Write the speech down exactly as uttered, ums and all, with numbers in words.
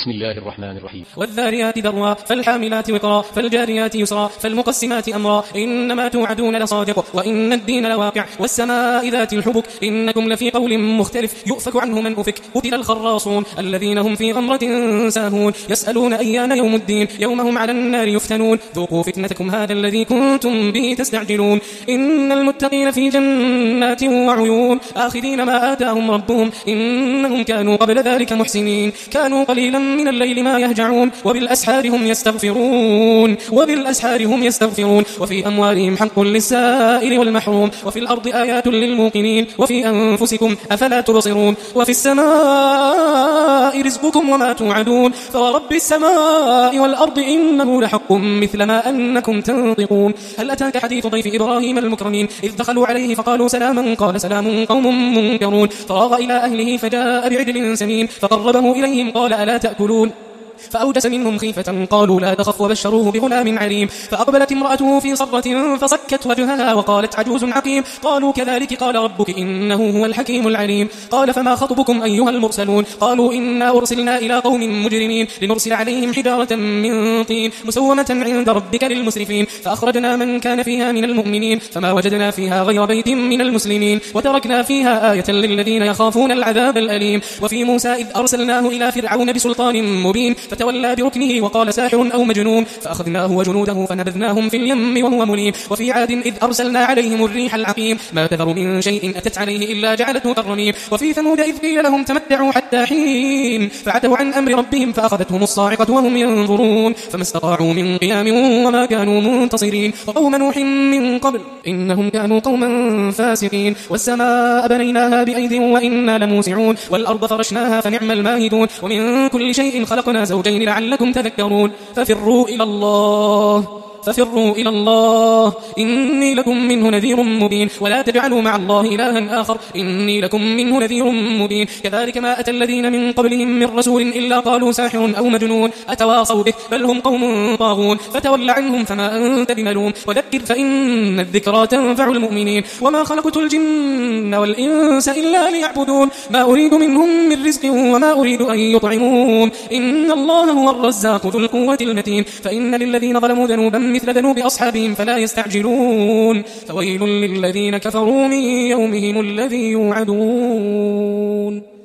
بسم الله الرحمن الرحيم. والذاريات ذروا فالحاملات وقرا فالجاريات يسرا فالمقسمات أمرا إنما توعدون لصادق وإن الدين لواقع والسماء ذات الحبك إنكم لفي قول مختلف يؤفك عنه من أفك قتل الخراصون الذين هم في غمرة ساهون يسألون أيان يوم الدين يوم هم على النار يفتنون ذوقوا فتنتكم هذا الذي كنتم به تستعجلون إن المتقين في جنات وعيون آخذين ما آتاهم ربهم إنهم كانوا قبل ذلك محسنين كانوا قليلا من الليل ما يهجعون وبالأسحار هم يستغفرون وبالأسحار هم يستغفرون وفي أموالهم حق للسائل والمحروم وفي الأرض آيات للموقنين وفي أنفسكم أفلا تبصرون وفي السماء رزقكم وما توعدون فورب السماء والأرض إنه لحق مثل ما أنكم تنطقون هل أتاك حديث ضيف إبراهيم المكرمين إذ دخلوا عليه فقالوا سلاما قال سلام قوم منكرون فراغ إلى أهله فجاء بعجل سمين فقربه إليهم قال ألا تأكلون فأوجس منهم خيفة قالوا لا تخف وبشروه بغلام عليم فأقبلت امرأته في صرة فصكت وجهها وقالت عجوز عقيم قالوا كذلك قال ربك إنه هو الحكيم العليم قال فما خطبكم أيها المرسلون قالوا إنا أرسلنا إلى قوم مجرمين لنرسل عليهم حجارة من طين مسومة عند ربك للمسرفين فأخرجنا من كان فيها من المؤمنين فما وجدنا فيها غير بيت من المسلمين وتركنا فيها آية للذين يخافون العذاب الأليم وفي موسى إذ أرسلناه إلى فرعون بسلطان مبين فتولى بركنه وقال ساحر أو مجنون فأخذناه وجنوده فنبذناهم في اليم وهو مليم وفي عاد إذ أرسلنا عليهم الريح العقيم ما تذر من شيء أتت عليه إلا جعلته كالرميم وفي ثمود إذ قيل لهم تمتعوا حتى حين فعتوا عن أمر ربهم فأخذتهم الصاعقة وهم ينظرون فما استطاعوا من قيام وما كانوا منتصرين وقوم نوح من قبل إنهم كانوا قوما فاسقين والسماء بنيناها بأيد وإنا لموسعون والأرض فرشناها فنعم الماهدون ومن كل شيء خلقنا زوجين لعلكم تذكرون ففروا إلى الله ففروا إلى الله إني لكم منه نذير مبين ولا تجعلوا مع الله إلها آخر إني لكم منه نذير مبين كذلك ما أتى الذين من قبلهم من رسول إلا قالوا ساحر أو مجنون أتواصوا به بل هم قوم طاغون فتول عنهم فما أنت بملوم وذكر فإن الذكرى تنفع المؤمنين وما خلقت الجن والإنس إلا ليعبدون ما أريد منهم من رزق وما أريد أن يطعمون إن الله هو الرزاق ذو القوة المتين فإن للذين ظلموا ذنوبا مثل ذنوب أصحابهم فلا يستعجلون فويل للذين كفروا من يومهم الذي يوعدون.